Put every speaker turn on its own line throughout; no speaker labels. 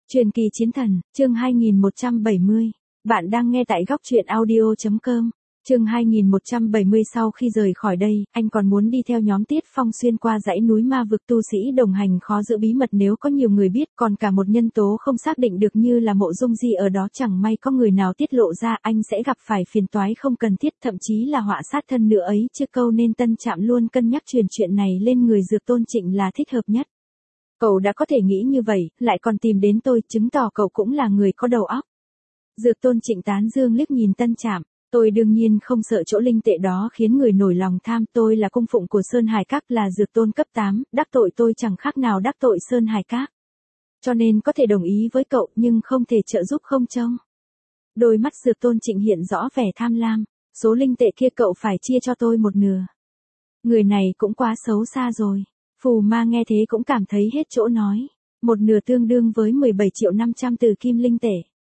Truyền kỳ chiến thần, chương 2170. Bạn đang nghe tại góc truyện audio.com. Chương 2170. Sau khi rời khỏi đây, anh còn muốn đi theo nhóm Tiết Phong xuyên qua dãy núi ma vực, tu sĩ đồng hành khó giữ bí mật nếu có nhiều người biết, còn cả một nhân tố không xác định được như là Mộ Dung Di ở đó, chẳng may có người nào tiết lộ ra, anh sẽ gặp phải phiền toái không cần thiết, thậm chí là họa sát thân nữa ấy chứ câu, nên Tân Trạm luôn cân nhắc truyền chuyện này lên người Dược Tôn Trịnh là thích hợp nhất. Cậu đã có thể nghĩ như vậy, lại còn tìm đến tôi, chứng tỏ cậu cũng là người có đầu óc. Dược Tôn Trịnh tán dương liếc nhìn Tân Trạm. Tôi đương nhiên không sợ chỗ linh tệ đó khiến người nổi lòng tham, tôi là cung phụng của Sơn Hải Các, là dược tôn cấp 8, đắc tội tôi chẳng khác nào đắc tội Sơn Hải Các. Cho nên có thể đồng ý với cậu nhưng không thể trợ giúp không trông. Đôi mắt Dược Tôn Trịnh hiện rõ vẻ tham lam, số linh tệ kia cậu phải chia cho tôi một nửa. Người này cũng quá xấu xa rồi. Phù Ma nghe thế cũng cảm thấy hết chỗ nói. Một nửa tương đương với 17.500.000 từ kim linh tệ.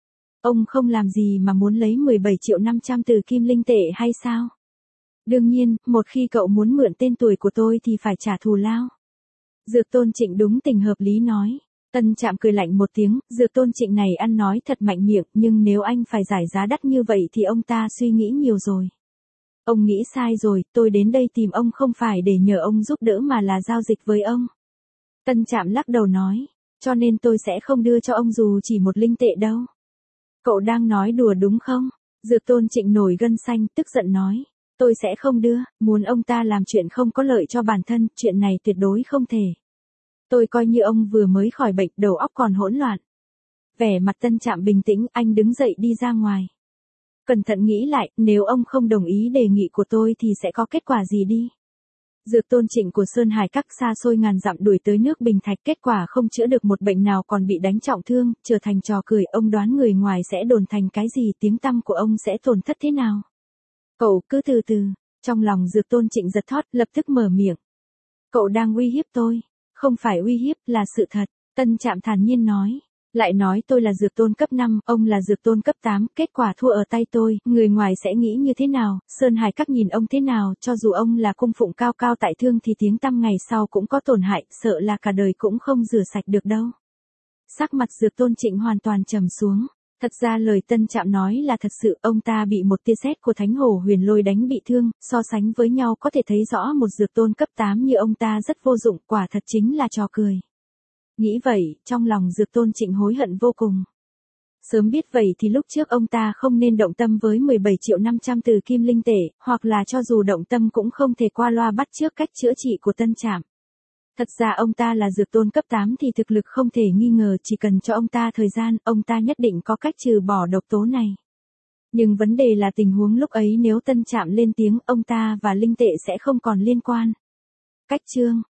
Ông không làm gì mà muốn lấy 17.500.000 từ kim linh tệ hay sao? Đương nhiên, một khi cậu muốn mượn tên tuổi của tôi thì phải trả thù lao. Dược Tôn Trịnh đúng tình hợp lý nói. Tân Trạm cười lạnh một tiếng, Dược Tôn Trịnh này ăn nói thật mạnh miệng, nhưng nếu anh phải giải giá đắt như vậy thì ông ta suy nghĩ nhiều rồi. Ông nghĩ sai rồi, tôi đến đây tìm ông không phải để nhờ ông giúp đỡ mà là giao dịch với ông. Tân Trạm lắc đầu nói, cho nên tôi sẽ không đưa cho ông dù chỉ một linh tệ đâu. Cậu đang nói đùa đúng không? Dược Tôn Trịnh nổi gân xanh, tức giận nói, tôi sẽ không đưa, muốn ông ta làm chuyện không có lợi cho bản thân, chuyện này tuyệt đối không thể. Tôi coi như ông vừa mới khỏi bệnh, đầu óc còn hỗn loạn. Vẻ mặt Tân Trạm bình tĩnh, anh đứng dậy đi ra ngoài. Cẩn thận nghĩ lại, nếu ông không đồng ý đề nghị của tôi thì sẽ có kết quả gì đi. Dược Tôn Trịnh của Sơn Hải Các xa xôi ngàn dặm đuổi tới nước Bình Thạch, kết quả không chữa được một bệnh nào, còn bị đánh trọng thương, trở thành trò cười. Ông đoán người ngoài sẽ đồn thành cái gì, tiếng tăm của ông sẽ tổn thất thế nào? Cậu cứ từ từ. Trong lòng Dược Tôn Trịnh giật thót, lập tức mở miệng. Cậu đang uy hiếp tôi. Không phải uy hiếp, là sự thật. Tân Trạm thản nhiên nói. Lại nói tôi là dược tôn cấp 5, ông là dược tôn cấp 8, kết quả thua ở tay tôi, người ngoài sẽ nghĩ như thế nào, Sơn Hải Các nhìn ông thế nào, cho dù ông là cung phụng cao cao tại thương thì tiếng tăm ngày sau cũng có tổn hại, sợ là cả đời cũng không rửa sạch được đâu. Sắc mặt Dược Tôn Trịnh hoàn toàn trầm xuống. Thật ra lời Tân Trạm nói là thật sự, ông ta bị một tia sét của Thánh Hổ Huyền Lôi đánh bị thương, so sánh với nhau có thể thấy rõ một dược tôn cấp 8 như ông ta rất vô dụng, quả thật chính là trò cười. Nghĩ vậy, trong lòng Dược Tôn Trịnh hối hận vô cùng. Sớm biết vậy thì lúc trước ông ta không nên động tâm với 17.500.000 từ kim linh tệ, hoặc là cho dù động tâm cũng không thể qua loa bắt chước cách chữa trị của Tân Trạm. Thật ra ông ta là dược tôn cấp 8 thì thực lực không thể nghi ngờ, chỉ cần cho ông ta thời gian, ông ta nhất định có cách trừ bỏ độc tố này. Nhưng vấn đề là tình huống lúc ấy nếu Tân Trạm lên tiếng, ông ta và linh tệ sẽ không còn liên quan. Cách chương.